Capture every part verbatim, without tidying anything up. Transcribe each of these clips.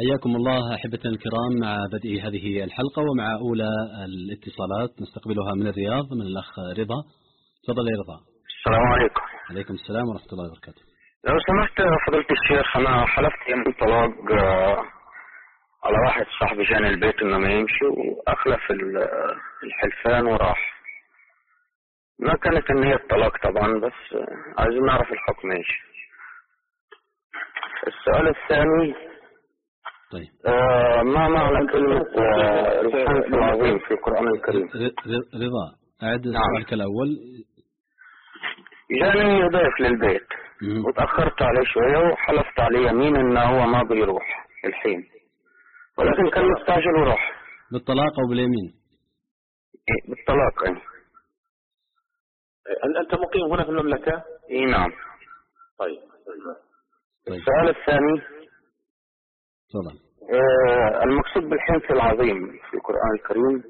حياكم الله أحبتنا الكرام مع بدء هذه الحلقة ومع أولى الاتصالات نستقبلها من الرياض من الأخ رضا. تفضل يا رضا. السلام عليكم. عليكم السلام ورحمة الله وبركاته. لو سمحت فضيلة الشيخ، أنا حلفت يوم الطلاق على واحد صاحبي جاني البيت إنه ما يمشي، وأخلف الحلفان وراح. ما كانت النية الطلاق طبعا، بس عايزين نعرف الحكم ايش. السؤال الثاني، طيب آه ما معنى كلمة آه الحنث العظيم في القرآن الكريم؟ رضا أعد نعم. سؤالك الأول. جاني ضيف للبيت مم. وتأخرت عليه شوية وحلفت عليه يمين إنه هو ما بيروح الحين، ولكن كان مستعجل وراح. بالطلاق أو باليمين؟ إيه بالطلاق. يعني أنت مقيم هنا في المملكة؟ إيه نعم. طيب. طيب. السؤال الثاني، تفضل. آه المقصود بالحنث العظيم في القرآن الكريم.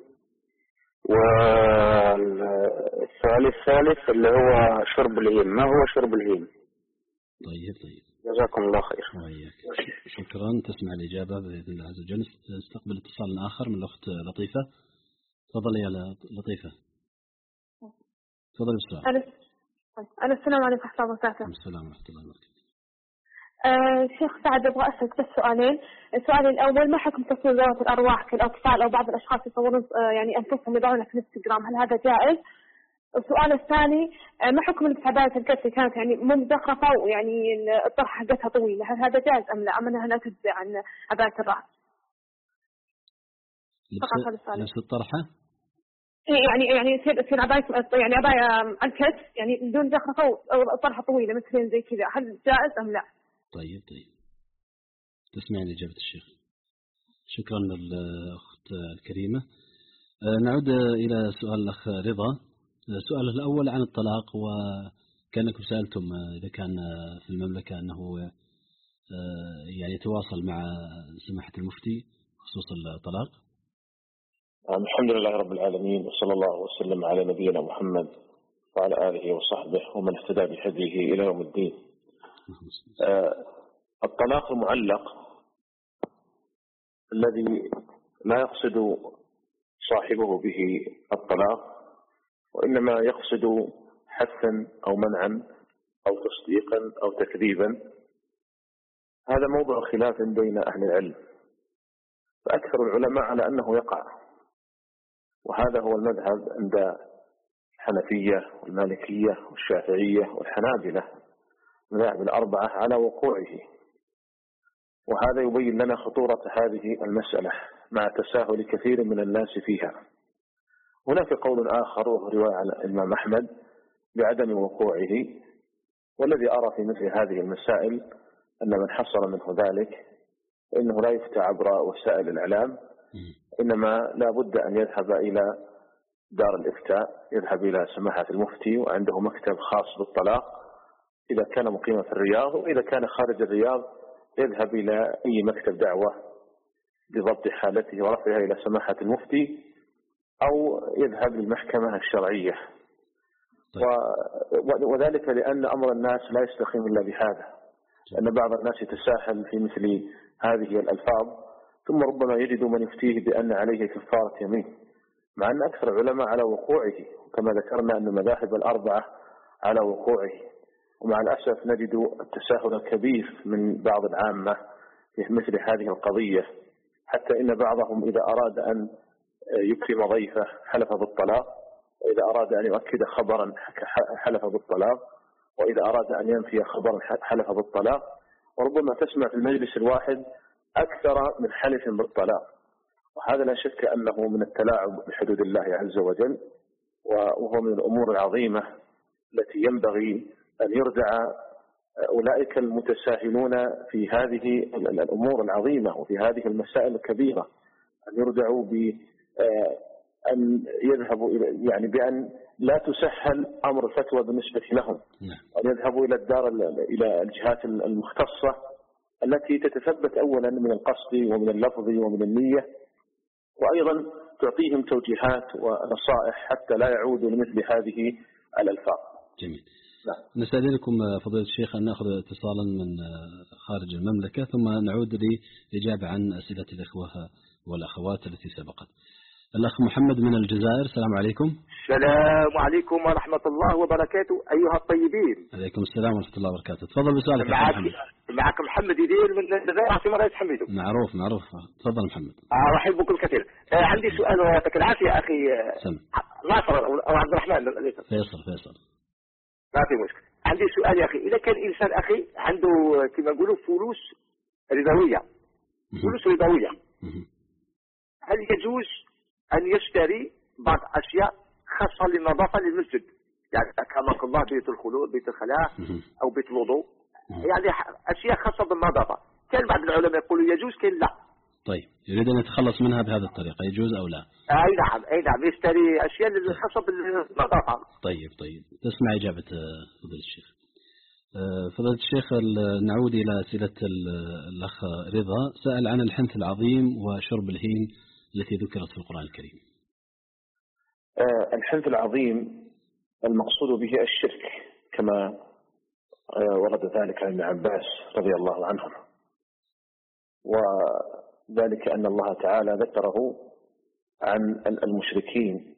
والسؤال الثالث اللي هو شرب الهيم، ما هو شرب الهيم؟ طيب طيب جزاكم الله خير. وياك. شكرا. تسمع الإجابة بإذن الله عز وجل. نستقبل اتصال آخر من الأخت لطيفة. تفضل يا لطيفة. تفضل بالسؤال. أنا السلام عليكم ورحمة الله وبركاته. السلام ورحمة الله وبركاته. آه شيخ سعد، أبغى أسألك بس سؤالين. السؤال الأول، ما حكم تصوير ذوات الأرواح كالأطفال أو بعض الأشخاص يصورون آه يعني أنفسهم يضعونها في الانستغرام، هل هذا جائز؟ السؤال الثاني، آه ما حكم عباية الكتف كانت يعني مو مزخرفة ويعني الطرحة حقتها طويلة، هل هذا جائز أم لا؟ أم أنها لا تجزي عن عباية الرأس؟ لبس الطرحة؟ يعني يعني يصير يصير عباية يعني عباية على الكتف يعني بدون زخرفة وطرحة طويلة مثلين زي كذا، هل جائز أم لا؟ طيب طيب. تسمعين إجابة الشيخ. شكرا للأخت الكريمة. نعود إلى سؤال الأخ رضا. السؤال الأول عن الطلاق، وكأنكم سألتم إذا كان في المملكة أنه يعني يتواصل مع سماحة المفتي خصوص الطلاق. الحمد لله رب العالمين، وصلى الله وسلم على نبينا محمد وعلى آله وصحبه ومن اهتدى بهديه إلى يوم الدين. الطلاق المعلق الذي لا يقصد صاحبه به الطلاق، وإنما يقصد حثا أو منعا أو تصديقا أو تكذيبا، هذا موضوع خلاف بين أهل العلم، فأكثر العلماء على أنه يقع، وهذا هو المذهب عند الحنفية والمالكية والشافعية والحنابلة، المذاهب الأربعة على وقوعه. وهذا يبين لنا خطورة هذه المسألة مع تساهل كثير من الناس فيها. هناك قول آخر وهو رواية عن الإمام أحمد بعدم وقوعه، والذي أرى في مثل هذه المسائل أن من حصل منه ذلك فإنه لا يفتى عبر وسائل الإعلام، إنما لا بد أن يذهب إلى دار الإفتاء، يذهب إلى سماحة المفتي وعنده مكتب خاص بالطلاق إذا كان مقيما في الرياض، وإذا كان خارج الرياض يذهب إلى أي مكتب دعوة بضبط حالته ورفعها إلى سماحة المفتي، أو يذهب للمحكمة الشرعية. وذلك لأن أمر الناس لا يستقيم إلا بهذا، لأن بعض الناس يتساهل في مثل هذه الألفاظ، ثم ربما يجد من يفتيه بأن عليه كفارة يمين، مع أن أكثر العلماء على وقوعه، كما ذكرنا أن المذاهب الأربعة على وقوعه. ومع الأسف نجد التساهل الكبير من بعض العامة في مثل هذه القضية، حتى إن بعضهم إذا أراد أن يكرم ضيفه حلف بالطلاق، وإذا أراد أن يؤكد خبرا حلف بالطلاق، وإذا أراد أن ينفي خبرا حلف بالطلاق، وربما تسمع في المجلس الواحد أكثر من حلف بالطلاق. وهذا لا شك أنه من التلاعب بحدود الله عز وجل، وهو من الأمور العظيمة التي ينبغي أن يردع أولئك المتساهلون في هذه الأمور العظيمة وفي هذه المسائل الكبيرة، أن يردعوا بأن يذهبوا إلى يعني بأن لا تسهل أمر الفتوى بالنسبة لهم، وأن يذهبوا إلى الدار إلى الجهات المختصة التي تتثبت أولا من القصد ومن اللفظ ومن النية، وأيضا تعطيهم توجيهات ونصائح حتى لا يعودوا لمثل هذه الألفاظ. جميل. لا. نستأذنكم فضيلة الشيخ أن نأخذ اتصالا من خارج المملكة ثم نعود للإجابة عن أسئلة الإخوة والأخوات التي سبقت. الأخ محمد من الجزائر، السلام عليكم. السلام عليكم ورحمة الله وبركاته أيها الطيبين. عليكم السلام ورحمة الله وبركاته. تفضل بسؤالك يا معك محمد. معك محمد يدير من الجزائر عاصمة رئيس حميدو. معروف معروف. تفضل محمد. آه أحبكم كثيرا. آه عندي سؤال ويعطيك العافية أخي سم. ناصر أو عبد الرحمن. فيصل فيصل. ما في مشكلة. عندي سؤال يا أخي، إذا كان إنسان أخي عنده كما نقولوا فلوس ربوية فلوس ربوية هل يجوز أن يشتري بعض أشياء خاصة للنظافة للمسجد، يعني أكرمك الله بيت الخلود بيت الخلاء أو بيت الوضوء، يعني أشياء خاصة بالنظافة؟ كان بعض العلماء يقولوا يجوز كان لا. طيب يريد أن يتخلص منها بهذه الطريقة، يجوز أو لا؟ أي نعم أي نعم يشتري أشياء خاصة بالنظافة. طيب طيب تسمع إجابة فضيلة الشيخ. فضيلة الشيخ نعود إلى أسئلة الأخ رضا، سأل عن الحنث العظيم وشرب الهيم التي ذكرت في القرآن الكريم. الحنث العظيم المقصود به الشرك كما ورد ذلك عن ابن عباس رضي الله عنه، وذلك أن الله تعالى ذكره عن المشركين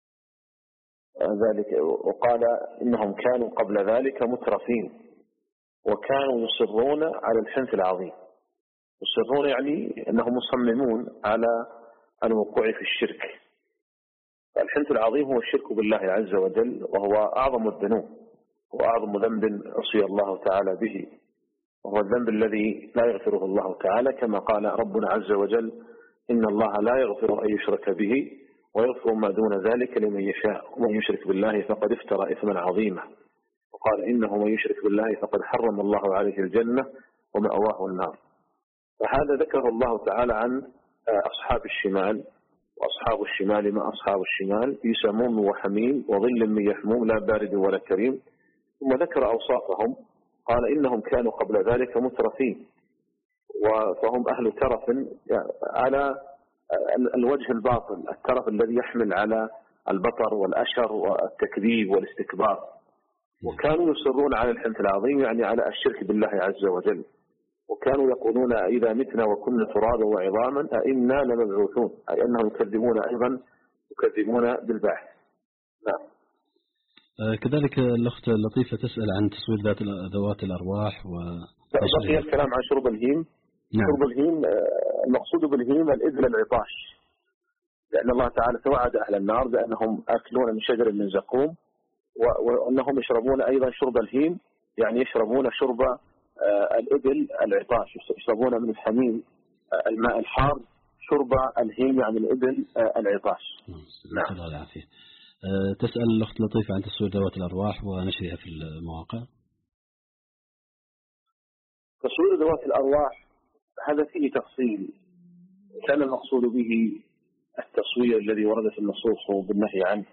ذلك وقال إنهم كانوا قبل ذلك مترفين وكانوا يصرون على الحنث العظيم. يصرون يعني أنهم مصممون على الوقوع في الشرك. الحنث العظيم هو الشرك بالله عز وجل، وهو أعظم الذنوب وأعظم ذنب عصي الله تعالى به، وهو الذنب الذي لا يغفره الله تعالى، كما قال ربنا عز وجل إن الله لا يغفر أن يشرك به ويغفر ما دون ذلك لمن يشاء ومن يشرك بالله فقد افترى إثما عظيما، وقال إنه من يشرك بالله فقد حرم الله عليه الجنة ومأواه النار. فهذا ذكره الله تعالى عن أصحاب الشمال، وأصحاب الشمال ما أصحاب الشمال في سموم وحميم وظل من يحموم لا بارد ولا كريم، ثم ذكر أوصافهم قال إنهم كانوا قبل ذلك مترفين، فهم أهل ترف على الوجه الباطل، الترف الذي يحمل على البطر والأشر والتكذيب والاستكبار، وكانوا يصرون على الحنث العظيم يعني على الشرك بالله عز وجل، وكانوا يقولون إذا متنا وكنا ترابا وعظاما أئنا لمبعوثون، أي أنهم يكذبون أيضا يكذبون بالبعث. نعم. كذلك الأخت لطيفة تسأل عن تصوير ذات ذوات الأرواح و بقي الكلام عن شرب الهيم. نعم. شرب الهيم المقصود بالهيم الإذن العطاش، لأن الله تعالى توعد أهل النار بأنهم آكلون من شجر من زقوم، وأنهم يشربون أيضا شرب الهيم، يعني يشربون شرب الإبل العطاش، يشربون من الحميم الماء الحار شرب الهيم يعني الإبل العطاش. نعم. الله العافية. تسأل الأخت لطيفة عن تصوير ذوات الأرواح ونشرها في المواقع. تصوير ذوات الأرواح هذا فيه تفصيل، كان المقصود به التصوير الذي وردت النصوص بالنهي عنه،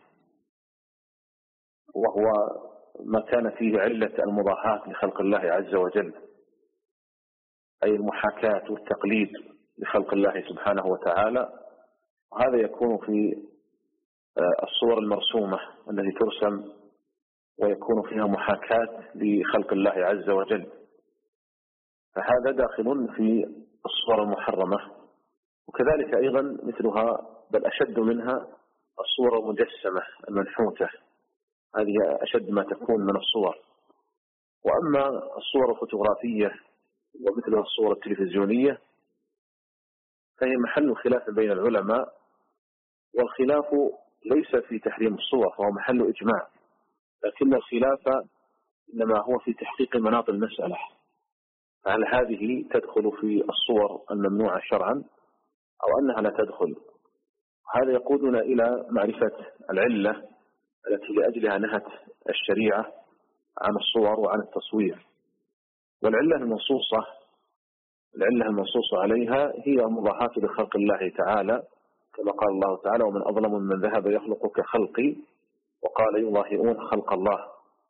وهو ما كان فيه علة المضاهاة لخلق الله عز وجل، أي المحاكاة والتقليد لخلق الله سبحانه وتعالى، وهذا يكون في الصور المرسومة التي ترسم ويكون فيها محاكاة لخلق الله عز وجل، فهذا داخل في الصور المحرمة. وكذلك أيضا مثلها بل أشد منها الصور المجسمة المنحوتة، هذه أشد ما تكون من الصور. وأما الصور الفوتوغرافية ومثلها الصور التلفزيونية فهي محل خلاف بين العلماء، والخلاف ليس في تحريم الصور فهو محل إجماع، لكن الخلاف إنما هو في تحقيق مناط المسألة، هل هذه تدخل في الصور الممنوعة شرعا أو أنها لا تدخل. هذا يقودنا إلى معرفة العلة التي لأجلها نهت الشريعة عن الصور وعن التصوير. والعلة المنصوصة العلة المنصوصة عليها هي مضاهاة لخلق الله تعالى، كما قال الله تعالى ومن أظلم من ذهب يخلق كخلقي وقال يضاهئون خلق الله.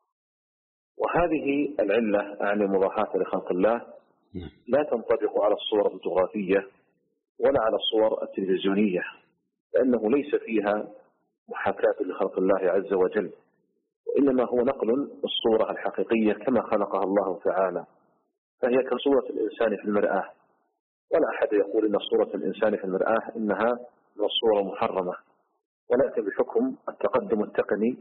وهذه العلة يعني مضاهاة لخلق الله لا تنطبق على الصور الفوتوغرافية ولا على الصور التلفزيونية، لأنه ليس فيها محاكاة لخلق الله عز وجل، وإنما هو نقل الصورة الحقيقية كما خلقها الله تعالى، فهي كصورة الإنسان في المرآة، ولا أحد يقول إن صورة الإنسان في المرآة إنها من الصورة محرمة، ولكن بحكم التقدم التقني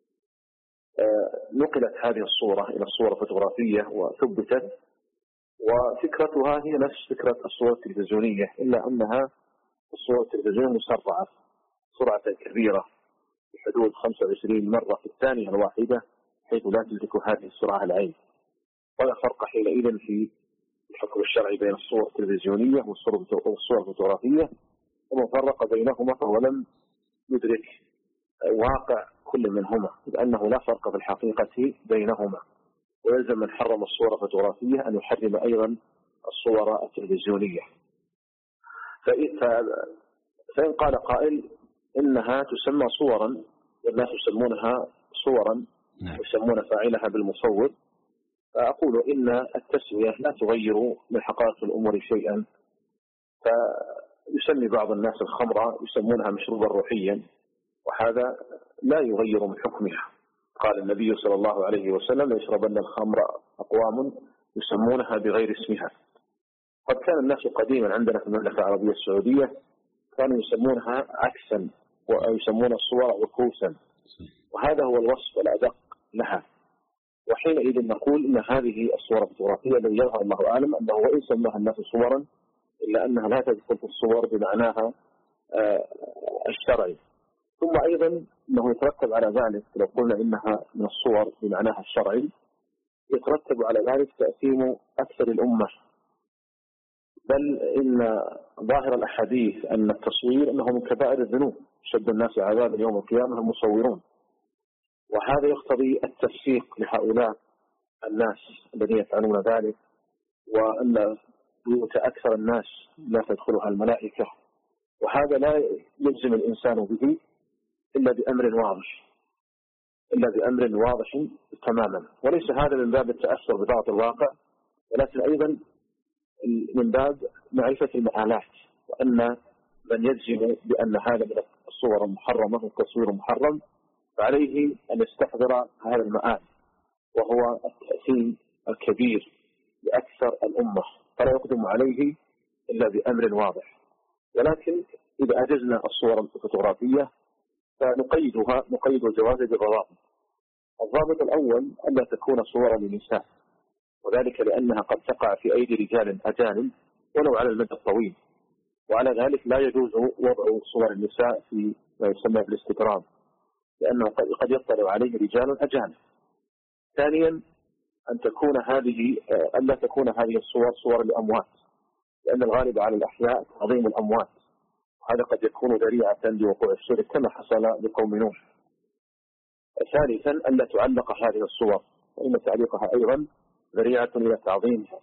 نقلت هذه الصورة إلى الصورة الفوتوغرافية وثبتت، وفكرتها هي نفس فكرة الصورة التلفزيونية، إلا أنها الصورة التلفزيونية مسرعة سرعة كبيرة بحدود خمسة وعشرين مرة في الثانية الواحدة، حيث لا تدرك هذه السرعة العين. ولا فرق حينئذ في الحكم الشرعي بين الصورة التلفزيونية والصورة الفوتوغرافية، ومن فرق بينهما فهو لم يدرك واقع كل منهما، لأنه لا فرق في الحقيقة بينهما، ويلزم من حرم الصورة الفوتوغرافية أن يحرم أيضا الصور التلفزيونية. فإن قال قائل إنها تسمى صورا والناس يسمونها صورا ويسمون فاعلها بالمصور، فأقول إن التسمية لا تغير من حقائق الأمور شيئا. فيسمي بعض الناس الخمر يسمونها مشروبا روحيا، وهذا لا يغير من حكمها. قال النبي صلى الله عليه وسلم: يشربن الخمر أقوام يسمونها بغير اسمها. قد كان الناس قديما عندنا في المملكة العربية السعودية كانوا يسمونها عكسا ويسمون الصور عكوسا، وهذا هو الوصف الأدق لها. وحينئذ نقول إن هذه الصورة الفوتوغرافية الذي يظهر الله أعلم أنه وإن سماها الناس صورا إلا أنها لا تدخل في الصور بمعناها الشرعي. ثم أيضا أنه يترتب على ذلك، لو قلنا إنها من الصور بمعناها الشرعي، يترتب على ذلك تأثيم أكثر الأمة، بل إن ظاهر الأحاديث أن التصوير أنه من كبائر الذنوب، شد الناس عذابا يوم القيامة المصورون. وهذا يقتضي التفسيق لهؤلاء الناس الذين يفعلون ذلك، وأن بيوت أكثر الناس لا تدخلها الملائكة، وهذا لا يلزم الإنسان به إلا بأمر واضح إلا بأمر واضح تماما. وليس هذا من باب التأثر ببعض الواقع، ولكن أيضا من باب معرفة المآلات، وأن من يجزم بأن هذا من الصور المحرمة والتصوير محرم فعليه أن يستحضر هذا المآل، وهو التأثيم الكبير لأكثر الأمة، فلا يقدم عليه إلا بأمر واضح. ولكن إذا أجزنا الصور الفوتوغرافية فنقيدها نقيد الجواز بضوابط. الضابط الأول ألا تكون صورا للنساء، وذلك لأنها قد تقع في أيدي رجال أجانب ولو على المدى الطويل، وعلى ذلك لا يجوز وضع صور النساء في ما يسمى بالاستقرام، لأنه قد يطلع عليه رجال أجانب. ثانيا أن تكون هذه ألا تكون هذه الصور صور لأموات، لأن الغالب على الأحياء تعظيم الأموات، وهذا قد يكون ذريعة لوقوع الشرك كما حصل لقوم نوح. ثالثا ألا تعلق هذه الصور، وإن تعليقها أيضا ذريعة إلى تعظيمها،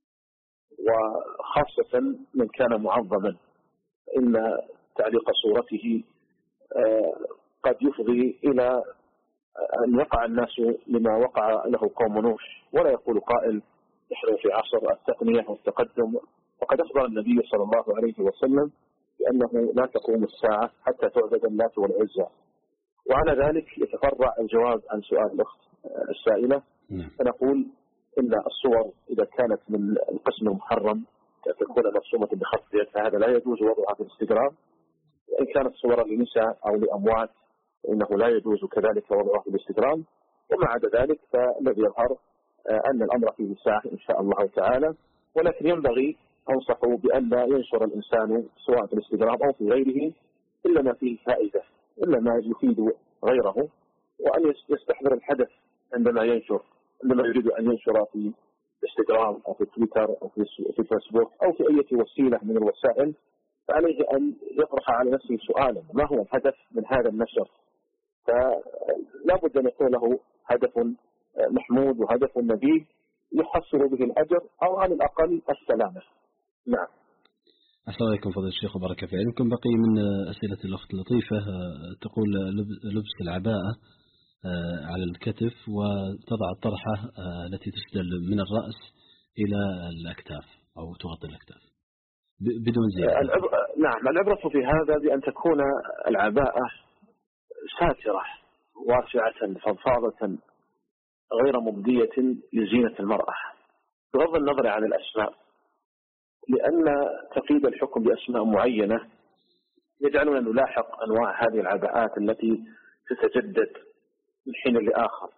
وخاصة من كان معظما، إن تعليق صورته قد يفضي إلى أن يقع الناس لما وقع له قوم نوح. ولا يقول قائل نحن في عصر التقنية والتقدم، وقد أخبر النبي صلى الله عليه وسلم بأنه لا تقوم الساعة حتى تعبد اللات والعزى. وعلى ذلك يتفرع الجواب عن سؤال الأخت السائلة، فنقول إن الصور إذا كانت من القسم المحرم تكون مرسومة بخط يد فهذا لا يجوز وضعها في الانستغرام، وإن كانت صورا لنساء أو لأموات فإنه لا يجوز كذلك وضعها في الانستغرام. وما عدا ذلك فالذي يظهر أن الأمر فيه ساعة إن شاء الله تعالى، ولكن ينبغي أنصح بأن لا ينشر الإنسان سواء في الانستغرام أو في غيره إلا ما فيه فائدة، إلا ما يفيد غيره، وأن يستحضر الحدث عندما ينشر، عندما يريد أن ينشر في الانستغرام أو في تويتر أو في الفيسبوك أو في أي وسيلة من الوسائل، فعليه أن يطرح على نفسه سؤالا: ما هو الهدف من هذا النشر؟ فلا بد أن يكون له هدف محمود وهدف نبيل يحصل به الأجر أو على الأقل السلامة. نعم. السلام عليكم فضيلة الشيخ وبارك في علمكم. بقي من أسئلة الأخت لطيفة تقول لبس العباءة على الكتف وتضع الطرحة التي تسدل من الرأس إلى الأكتاف أو تغطي الأكتاف بدون زيادة. العبرة نعم العبرة في هذا بأن تكون العباءة ساترة واسعة فضفاضة غير مبدية لزينة المرأة بغض النظر عن الأسماء، لأن تقييد الحكم بأسماء معينة يجعلنا نلاحق أنواع هذه العباءات التي تتجدد من حين لآخر،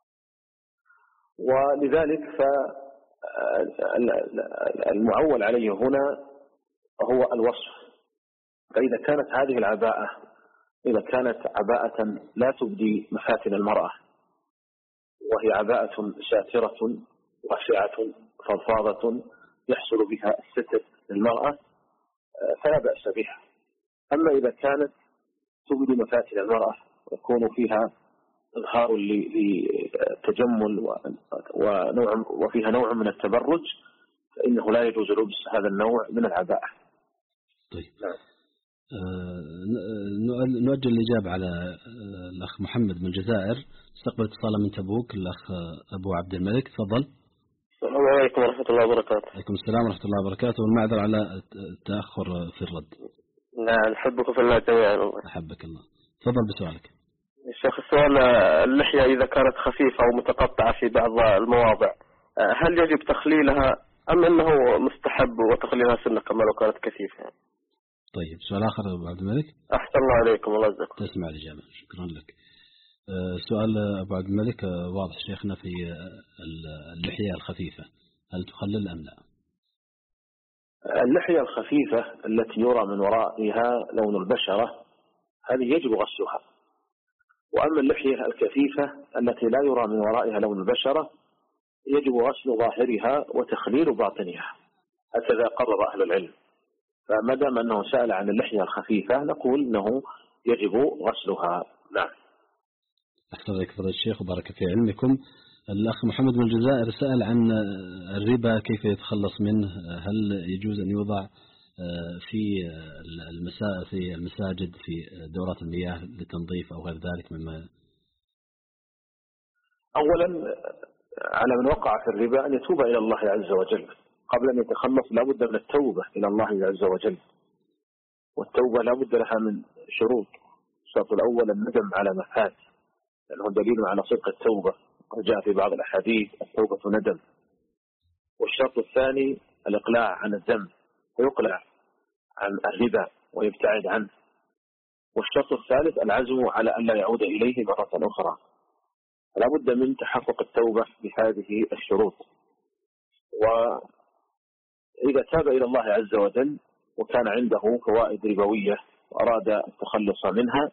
ولذلك فالمعول عليه هنا هو الوصف. فإذا كانت هذه العباءة إذا كانت عباءة لا تبدي مفاتن المرأة وهي عباءة ساترة واسعة فضفاضة يحصل بها الستر للمرأة فلا بأس بها. أما إذا كانت تبدي مفاتن المرأة ويكون فيها إظهار للتجمل ونوع وفيها نوع من التبرج فإنه لا يجوز لبس هذا النوع من العباءة. طيب. آه نؤجل الإجابة على الأخ محمد من الجزائر. استقبل اتصالا من تبوك الأخ أبو عبد الملك. تفضل. السلام عليكم ورحمة الله وبركاته. عليكم السلام ورحمة الله وبركاته، والمعذرة على التأخر في الرد. نعم، نحبك في الله جميعا. أحبك الله. تفضل بسؤالك. الشيخ، السؤال: اللحية إذا كانت خفيفة أو متقطعة في بعض المواضع هل يجب تخليلها أم أنه مستحب وتخليلها سنة كما لو كانت كثيفة؟ طيب، سؤال آخر أبو عبد الملك. أحسن الله عليكم، الله يجزاكم. تسمع الإجابة. شكرا لك. سؤال أبو عبد الملك واضح شيخنا في اللحية الخفيفة، هل تخلل أم لا؟ اللحية الخفيفة التي يرى من ورائها لون البشرة هذه يجب غسلها، وأما اللحية الكثيفة التي لا يرى من ورائها لون البشرة يجب غسل ظاهرها وتخليل باطنها، هكذا قرر أهل العلم. فما دام أنه سأل عن اللحية الخفيفة نقول أنه يجب غسلها. نعم. أحسن لك فضيلة الشيخ وبارك في علمكم. الأخ محمد من الجزائر سأل عن الربا كيف يتخلص منه، هل يجوز أن يوضع في المساء في المساجد في دورات المياه للتنظيف أو غير ذلك مما؟ أولا على من وقع في الربا أن يتوب إلى الله عز وجل قبل أن يتخلص، لا بد من التوبة إلى الله عز وجل، والتوبة لا بد لها من شروط. الشرط الأول الندم على ما فات لأنه دليل على صدق التوبة، جاء في بعض الأحاديث التوبة ندم. والشرط الثاني الإقلاع عن الذنب ويقلع عن الربا ويبتعد عنه. والشرط الثالث العزم على أن لا يعود إليه مرة أخرى. لا بد من تحقق التوبة بهذه الشروط. وإذا تاب إلى الله عز وجل وكان عنده فوائد ربوية وأراد التخلص منها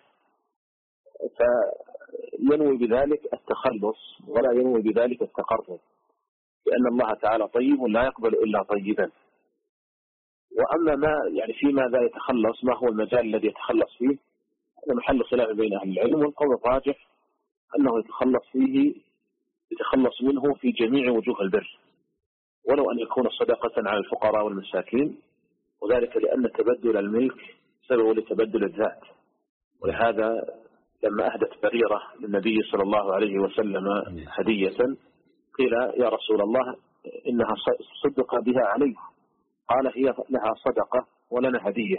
فينوي بذلك التخلص ولا ينوي بذلك التقرب، لأن الله تعالى طيب لا يقبل إلا طيبا. وأما ما يعني في ماذا يتخلص، ما هو المجال الذي يتخلص فيه، هذا محل خلاف بين أهل العلم، والقول الراجح أنه يتخلص فيه يتخلص منه في جميع وجوه البر، ولو أن يكون صدقة على الفقراء والمساكين، وذلك لأن تبدل الملك سبب لتبدل الذات. ولهذا لما أهدت بريرة للنبي صلى الله عليه وسلم هدية قيل يا رسول الله إنها صدق بها عليه، قال هي لها صدقة ولنا هدية.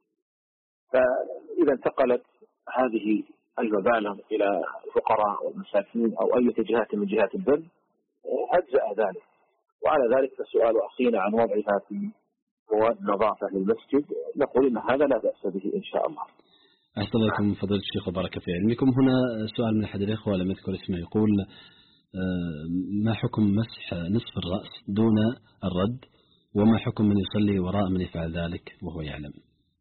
فإذا انتقلت هذه المبالغ إلى الفقراء والمساكين أو أي جهات من جهات البر أجزأ ذلك. وعلى ذلك فسؤال أخينا عن وضعها في مواد نظافة للمسجد نقول إن هذا لا بأس به إن شاء الله. أحسن لكم فضيلة الشيخ وبارك في علمكم. هنا سؤال من أحد الإخوة لم يذكر اسمه يقول ما حكم مسح نصف الرأس دون الرد، وما حكم من يصلي وراء من يفعل ذلك وهو يعلم؟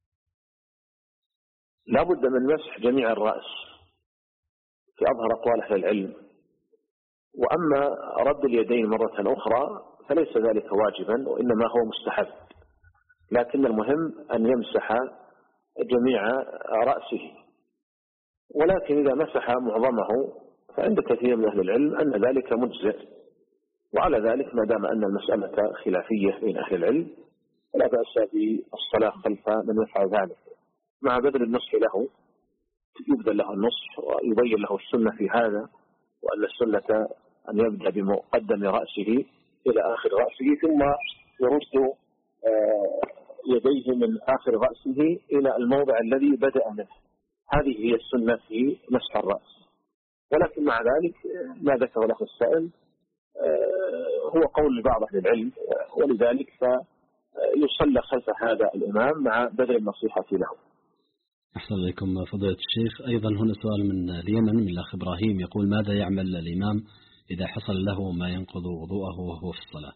لا بد من مسح جميع الرأس في أظهر أقوال أهل العلم. وأما رد اليدين مرة أخرى فليس ذلك واجبا وإنما هو مستحب، لكن المهم أن يمسح جميع رأسه. ولكن إذا مسح معظمه فعند كثير من أهل العلم أن ذلك مجزئ. وعلى ذلك ما دام أن المسألة خلافية بين أهل العلم فلا بأس بالصلاة خلف من يفعل ذلك، مع بذل النصح له، يبذل له النصح ويبين له السنة في هذا، وأن السنة أن يبدأ بمقدم رأسه إلى آخر رأسه ثم يرد يديه من آخر رأسه إلى الموضع الذي بدأ منه. هذه هي السنة في مسح الرأس. ولكن مع ذلك ما ذكر الأخ السائل هو قول لبعض أهل العلم، ولذلك فيصلى خلف هذا الإمام مع بذل النصيحة له. أحسن إليكم فضيلة الشيخ. أيضا هنا سؤال من اليمن من الأخ إبراهيم يقول: ماذا يعمل الإمام إذا حصل له ما ينقض وضوءه وهو في الصلاة؟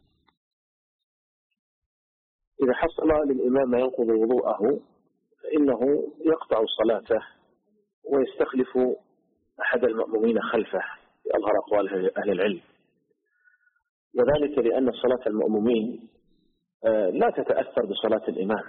إذا حصل للإمام ما ينقض وضوءه فإنه يقطع صلاته ويستخلف أحد المأمومين خلفه يظهر أقوال أهل العلم، وذلك لأن صلاة المأمومين لا تتأثر بصلاة الإمام،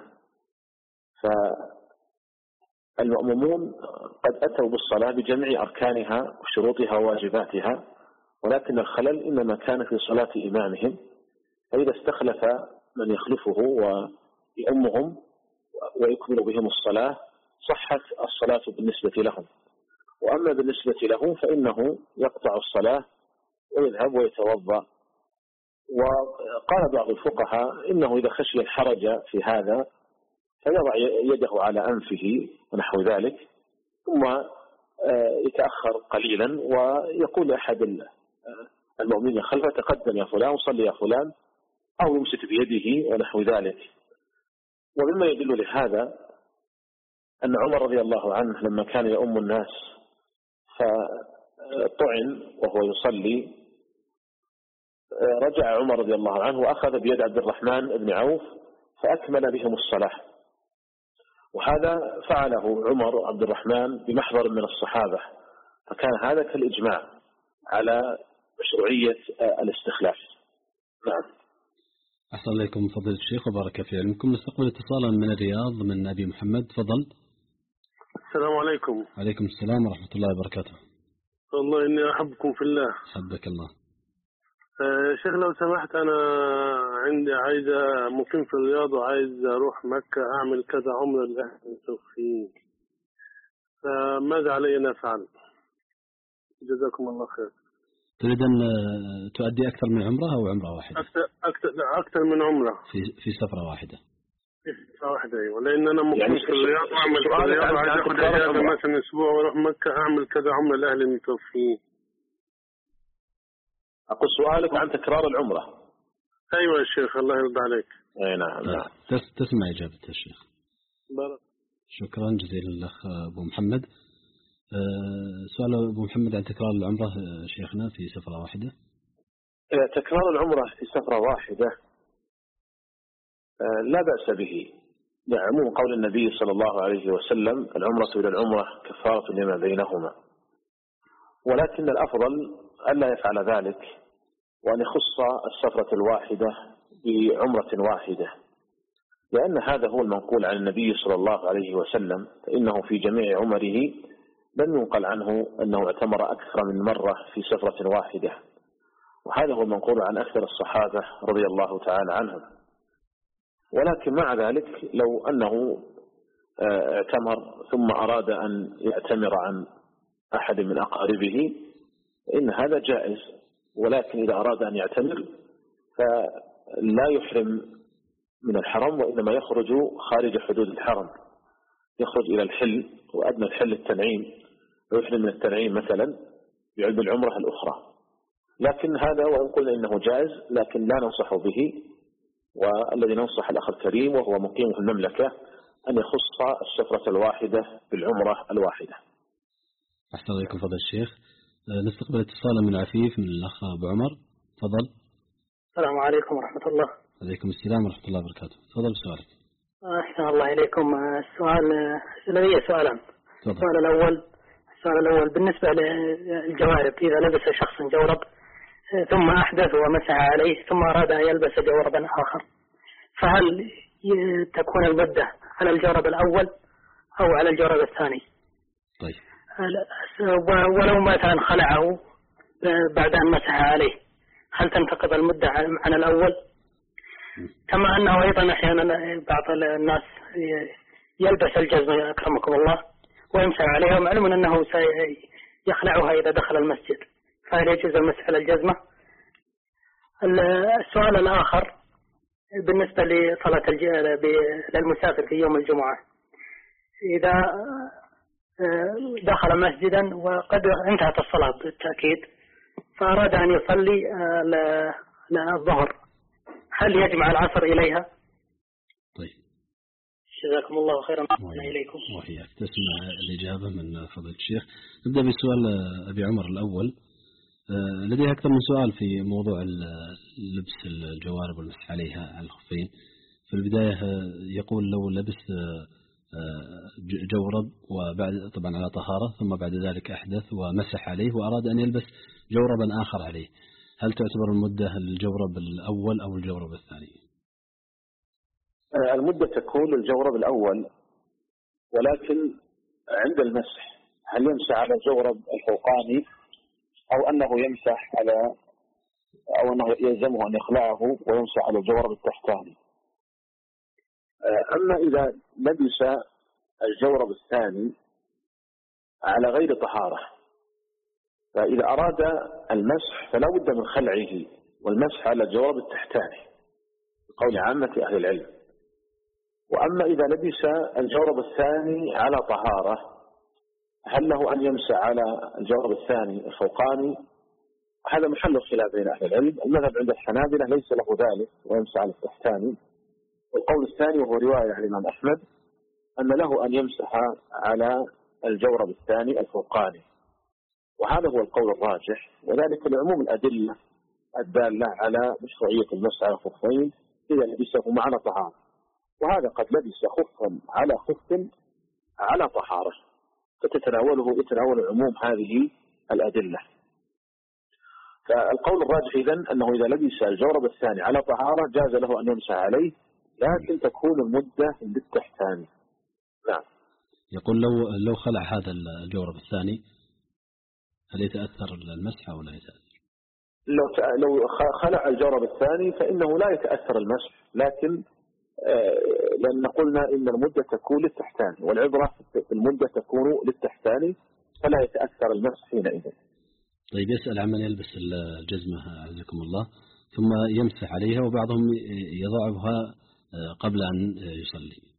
فالمأمومون قد أتوا بالصلاة بجميع أركانها وشروطها وواجباتها، ولكن الخلل إنما كان في صلاة إمامهم، فإذا استخلف من يخلفه ويؤمهم ويكمل بهم الصلاة صحت الصلاة بالنسبة لهم. وأما بالنسبة له فإنه يقطع الصلاة ويذهب ويتوضأ. وقال بعض الفقهاء إنه إذا خشي الحرج في هذا فيضع يده على أنفه ونحو ذلك، ثم يتأخر قليلا ويقول لأحد المؤمنين خلفه: تقدم يا فلان وصلي يا فلان، أو يمسك بيده ونحو ذلك. ومما يدل لهذا أن عمر رضي الله عنه لما كان يؤم الناس فطعن وهو يصلي، رجع عمر رضي الله عنه وأخذ بيد عبد الرحمن بن عوف فأكمل بهم الصلاة، وهذا فعله عمر وعبد الرحمن بمحضر من الصحابة، فكان هذا كالإجماع على مشروعية الاستخلاف. نعم. أحسن إليكم فضيلة الشيخ وبارك في علمكم. نستقبل اتصالا من الرياض من أبي محمد، تفضل. السلام عليكم. عليكم السلام ورحمة الله وبركاته. والله إني أحبكم في الله. حبك الله. آه شيخ لو سمحت، أنا عندي عايز مقيم في الرياض وعايز أروح مكة أعمل كذا عمرة لأهل التوفيق، فماذا علي أن أفعل؟ جزاكم الله خير. تريد أن تؤدي أكثر من عمرة أو عمرة واحدة؟ أكثر أكثر أكثر من عمرة في في سفرة واحدة. في سفرة واحدة أيوة، لأن أنا مقيم يعني في الرياض وأعمل في الرياض وعايز أخذ إجازة مثلا أسبوع وأروح مكة أعمل كذا عمرة لأهل المتوفين. أقول سؤالك عن تكرار العمرة. أيوة يا شيخ، الله يرضى عليك. أي نعم. نعم. تسمع إجابة الشيخ. بارك. شكرا جزيلا الأخ أبو محمد. سؤال أبو محمد عن تكرار العمرة شيخنا في سفرة واحدة. تكرار العمرة في سفرة واحدة لا بأس به، لعموم قول النبي صلى الله عليه وسلم: العمرة إلى العمرة كفارة لما بينهما. ولكن الأفضل ألا يفعل ذلك، وأن يخص السفرة الواحدة بعمرة واحدة، لأن هذا هو المنقول عن النبي صلى الله عليه وسلم، فإنه في جميع عمره لم ينقل عنه أنه اعتمر أكثر من مرة في سفرة واحدة، وهذا هو المنقول عن أكثر الصحابة رضي الله تعالى عنهم. ولكن مع ذلك لو أنه اعتمر ثم أراد أن يعتمر عن أحد من أقاربه إن هذا جائز، ولكن إذا أراد أن يعتمر فلا يحرم من الحرم، وإنما يخرج خارج حدود الحرم، يخرج إلى الحل، وأدنى الحل التنعيم، ويحرم من التنعيم مثلا بعلم العمرة الأخرى. لكن هذا وإن قلنا إنه جائز لكن لا ننصح به، والذي ننصح الأخ الكريم وهو مقيم في المملكة أن يخص السفرة الواحدة بالعمرة الواحدة. أحسن إليكم فضل الشيخ. نستقبل اتصالا من عفيف من الأخ أبو عمر، تفضل. السلام عليكم ورحمة الله. عليكم السلام ورحمة الله وبركاته. تفضل بسؤالك. أحسن الله إليكم. السؤال لدي سؤالان. السؤال الأول السؤال الأول بالنسبة للجوارب، إذا لبس شخص جورب ثم أحدث ومسح عليه ثم أراد أن يلبس جوربا آخر، فهل تكون المدة على الجورب الأول أو على الجورب الثاني؟ طيب. ولو مثلا خلعه بعد أن مسح عليه هل تنتقض المدة عن الأول؟ كما أنه أيضا أحيانا بعض الناس يلبس الجزمة أكرمكم الله ويمسح عليها ومعلوم أنه سيخلعها إذا دخل المسجد، فهل يجوز المسح على الجزمة؟ السؤال الآخر بالنسبة لصلاة للمسافر في يوم الجمعة، إذا دخل مسجدا وقد انتهت الصلاة بالتأكيد، فأراد أن يصلي الظهر، هل يجمع العصر إليها؟ طيب، جزاكم الله خيرا. إليكم وحياك. تسمع الإجابة من فضيلة الشيخ. نبدأ بسؤال أبي عمر الأول. لديه أكثر من سؤال في موضوع لبس الجوارب والمسح عليها على الخفين. في البداية يقول لو لبس جورب وبعد طبعا على طهارة، ثم بعد ذلك أحدث ومسح عليه وأراد أن يلبس جوربا آخر عليه، هل تعتبر المدة الجورب الأول أو الجورب الثاني؟ المدة تكون الجورب الأول، ولكن عند المسح هل يمسح على الجورب الفوقاني أو أنه يمسح على أو أنه يلزمه أن يخلعه ويمسح على الجورب التحتاني؟ أما إذا لبس الجورب الثاني على غير طهارة، فإذا أراد المسح فلا بد من خلعه والمسح على الجورب التحتاني بقول عامة أهل العلم. وأما إذا لبس الجورب الثاني على طهارة، هل له أن يمسح على الجورب الثاني الفوقاني؟ هذا محل الخلاف بين أهل العلم. المذهب عند الحنابلة ليس له ذلك ويمسح على التحتاني، والقول الثاني وهو رواية عن الإمام أحمد أن له أن يمسح على الجورب الثاني الفوقاني، وهذا هو القول الراجح، وذلك لعموم الأدلة الدالة على مشروعية المسح على الخفين إذا لبسه معنى طهارة، وهذا قد لبس خفا على خف على طهارة، فتتناوله يتناول عموم هذه الأدلة. فالقول الراجح إذن أنه إذا لبس الجورب الثاني على طهارة جاز له أن يمسح عليه، لكن تكون المدة بالتحتاني. نعم. يقول لو لو خلع هذا الجورب الثاني هل يتأثر المسح أو لا يتأثر؟ لو لو خلع الجورب الثاني فإنه لا يتأثر المسح، لكن لأن قلنا إن المدة تكون للتحتاني، والعبرة المدة تكون للتحتاني فلا يتأثر المسح حينئذ. طيب، يسأل عمن يلبس الجزمة عزكم الله ثم يمسح عليها، وبعضهم يضعها قبل أن يصلي.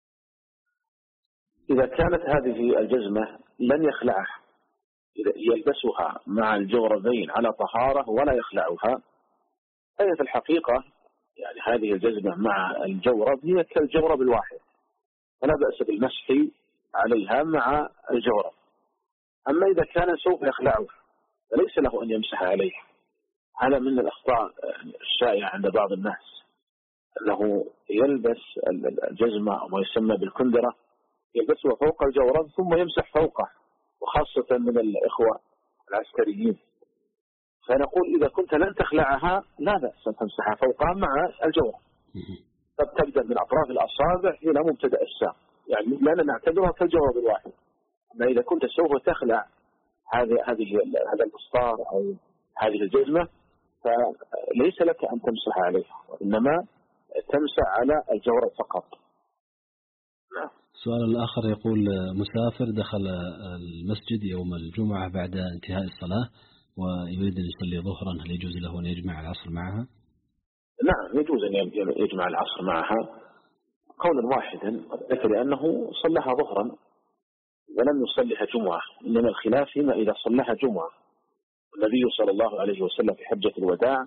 إذا كانت هذه الجزمة لن يخلعها، إذا يلبسها مع الجوربين على طهارة ولا يخلعها، فهي في الحقيقة يعني هذه الجزمة مع الجورب هي كالجورب الواحد، فلا بأس بالمسح عليها مع الجورب. أما إذا كان سوف يخلعها فليس له أن يمسح عليها. هذا من الأخطاء الشائعة عند بعض الناس، أنه يلبس الجزمة أو ما يسمى بالكندرة يلبسها فوق الجورب ثم يمسح فوقه، وخاصة من الإخوة العسكريين. فنقول إذا كنت لن تخلعها لا بأس أن تمسحها فوقها مع الجورب، تبدأ من أطراف الأصابع إلى مبتدأ الساق، يعني لأننا نعتبرها كالجورب الواحد. أما إذا كنت سوف تخلع هذه هذه هذا البسطار أو هذه الجزمة فليس لك أن تمسح عليها، وإنما تمسح على الجورب فقط. نعم. السؤال الآخر يقول مسافر دخل المسجد يوم الجمعة بعد انتهاء الصلاة ويريد أن يصلي ظهرا، هل يجوز له أن يجمع العصر معها؟ نعم، يجوز أن يجمع العصر معها قولا واحدا، لأنه صلىها ظهرا ولم يصليها جمعة، إنما الخلاف فيما إذا صلىها جمعة. النبي صلى الله عليه وسلم في حجة الوداع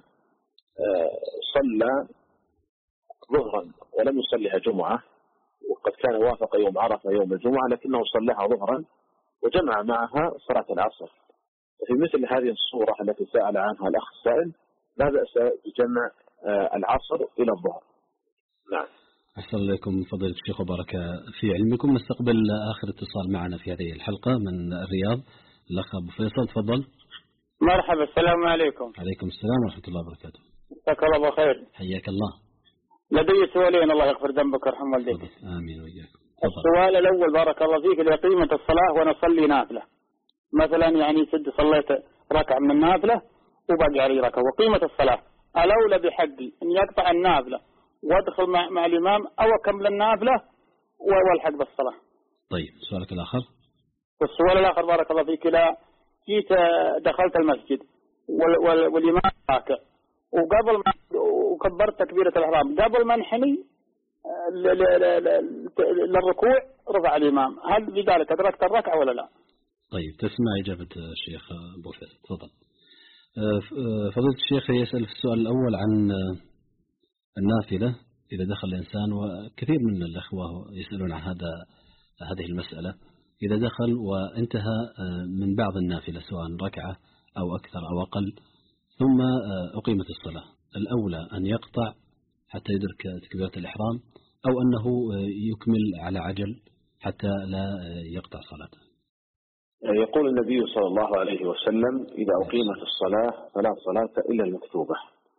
صلى ظهرا ولم يصليها جمعة، وقد كان وافق يوم عرفة يوم الجمعة، لكنه صلىها ظهرا وجمع معها صلاة العصر. في مثل هذه الصورة التي سأل عنها الأخ السائل لا بأس بجمع العصر إلى الظهر. نعم. أحسن إليكم فضيلة الشيخ وبارك في علمكم. نستقبل آخر اتصال معنا في هذه الحلقة من الرياض، الأخ أبو فيصل، تفضل. مرحبا، السلام عليكم. عليكم السلام ورحمة الله وبركاته. مساك الله بخير. حياك الله. لدي سؤالين، الله يغفر ذنبك ويرحم والديك. آمين وإياكم. السؤال الأول بارك الله فيك، لقيمة الصلاة ونصلي نافلة، مثلا يعني سد صليت ركعة من النافلة وبقي علي ركعة، وقيمة الصلاة الأولى بحقي أن يقطع النافلة وادخل مع, مع الإمام أو أكمل النافلة والحق بالصلاة. طيب، سؤالك الآخر. والسؤال الآخر بارك الله فيك، لا جيت دخلت المسجد وال وال والإمام راكع، وقبل ما وكبرت تكبيرة الإحرام قبل ما انحني للركوع رفع الإمام، هل بذلك أدركت الركعة ولا لا؟ طيب تسمع إجابة الشيخ أبو فهد، تفضل. فضيلة الشيخ يسأل في السؤال الأول عن النافلة إذا دخل الإنسان، وكثير من الأخوة يسألون عن هذا هذه المسألة، إذا دخل وانتهى من بعض النافلة سواء ركعة أو أكثر أو أقل ثم أقيمت الصلاة، الأولى أن يقطع حتى يدرك تكبيرة الإحرام أو أنه يكمل على عجل حتى لا يقطع صلاته؟ يقول النبي صلى الله عليه وسلم: إذا أقيمت الصلاة فلا صلاة إلا المكتوبة.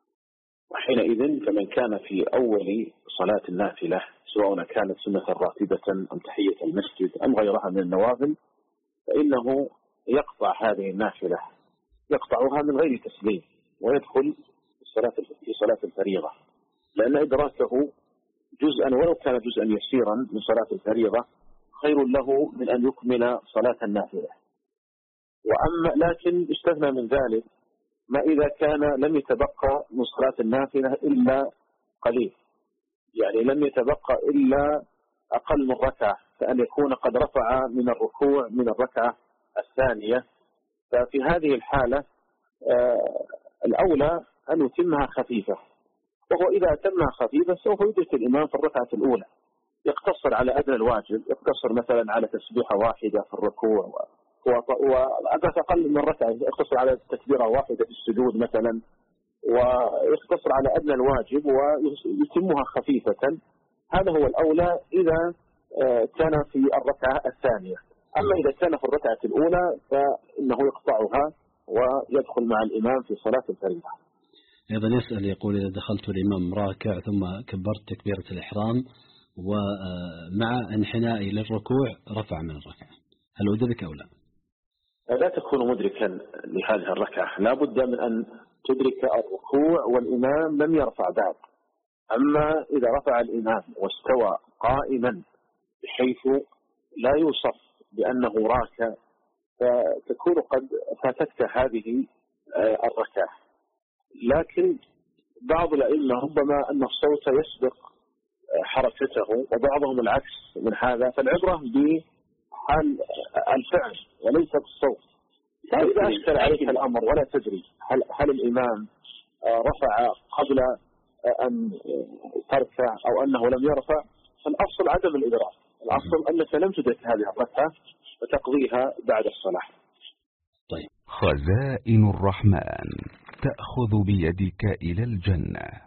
وحينئذ فمن كان في أول صلاة النافلة سواء كانت سنة راتبة أم تحية المسجد أم غيرها من النوافل فإنه يقطع هذه النافلة، يقطعها من غير تسليم ويدخل في صلاة الفريضة، لأن إدراكه جزءا ولو كان جزءا يسيرا من صلاة الفريضة خير له من أن يكمل صلاة النافلة. وأما لكن استثنى من ذلك ما إذا كان لم يتبقى من صلاة النافلة إلا قليل، يعني لم يتبقى إلا أقل من ركعة، فأن يكون قد رفع من الركوع من الركعة الثانية، ففي هذه الحالة آه الأولى أن يتمها خفيفة، وهو إذا أتمها خفيفة سوف يدرك الإمام في الركعة الأولى، يقتصر على أدنى الواجب، يقتصر مثلا على تسبيحة واحدة في الركوع، وأدرك أقل من ركعة يقتصر على تكبيرة واحدة في السجود مثلا، ويقتصر على أدنى الواجب ويتمها خفيفة. هذا هو الأولى إذا كان في الركعة الثانية. أما إذا كان في الركعة الأولى فإنه يقطعها ويدخل مع الإمام في صلاة الفريضة. أيضا يسأل يقول: إذا دخلت الإمام راكع ثم كبرت تكبيرة الإحرام ومع انحنائي للركوع رفع من الركعة، هل أدرك أو لا؟ لا تكون مدركا لهذه الركعة، لا بد من أن تدرك الركوع والإمام لم يرفع بعد. أما إذا رفع الإمام واستوى قائما بحيث لا يوصف بأنه راكع فتكون قد فاتتك هذه الركعة. لكن بعض الأئمة ربما أن الصوت يسبق حركته وبعضهم العكس من هذا، فالعبرة بحال الفعل وليس بالصوت. فإذا أشكل عليك الأمر ولا تدري هل, هل الإمام رفع قبل أن تركع أو أنه لم يرفع، فالأصل عدم الإدراك، الأصل أنك لم تدرك هذه الركعة وتقضيها بعد الصلاة. طيب. خزائن الرحمن تأخذ بيدك إلى الجنة.